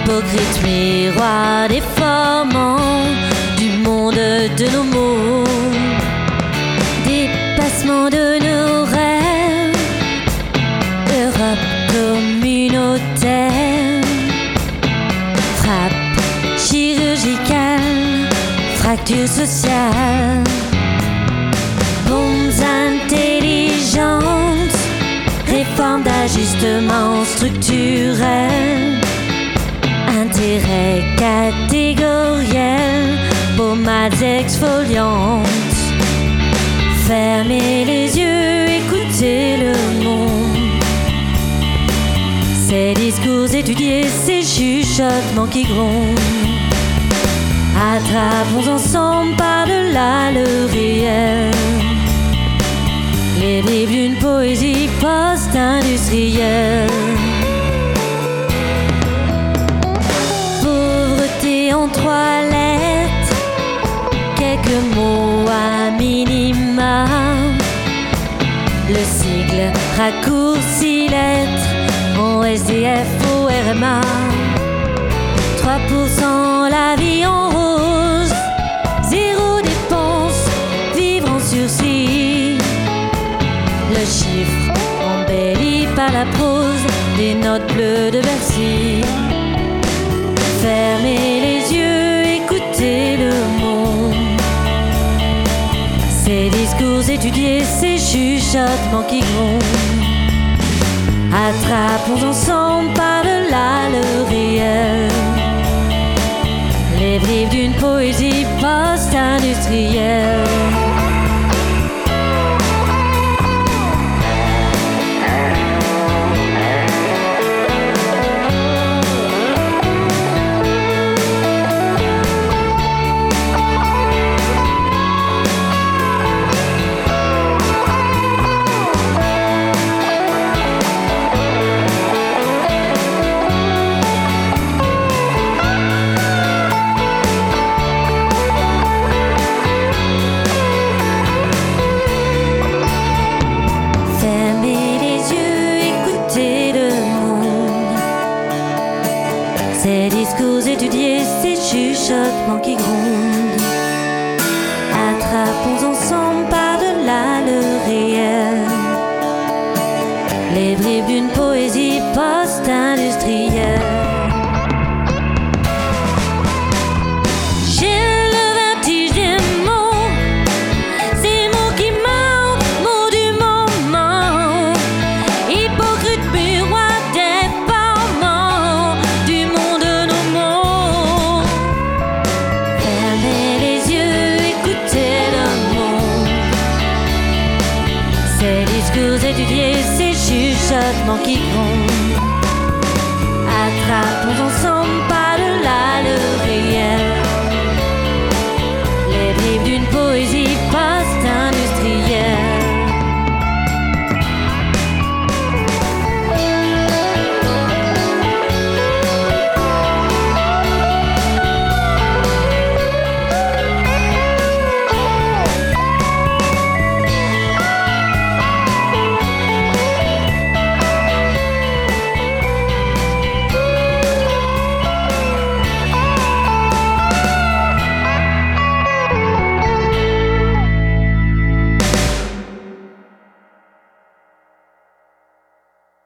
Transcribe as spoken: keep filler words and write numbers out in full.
Hypocrite miroir déformant du monde de nos mots, dépassement de nos rêves, Europe communautaire, frappe chirurgicale, fracture sociale, bombes intelligentes, réforme d'ajustement structurel, intérêt catégoriel, pommades exfoliantes. Fermez les yeux, écoutez le monde. Ces discours étudiés, ces chuchotements qui grondent. Attrapons ensemble par-delà le réel les livres d'une poésie post-industrielle. Pauvreté en trois lettres, quelques mots à minima. Le sigle raccourci lettres en S D F au R M A. trois pour cent la vie en rose, zéro dépense, vivre en sursis. Le chiffre embelli par la prose des notes bleues de Bercy. Fermez les yeux, écoutez le monde. Ces discours étudiés, ces chuchotements qui grondent. Attrapons ensemble par-delà le réel les livres d'une poésie post-industrielle. Ces discours étudiés, ces chuchotements qui grondent. Attrapons ensemble par-delà le réel les bribes d'une poésie post-industrielle. Ces discours étudiés, ces chuchotements qui grondent. Attrapons ensemble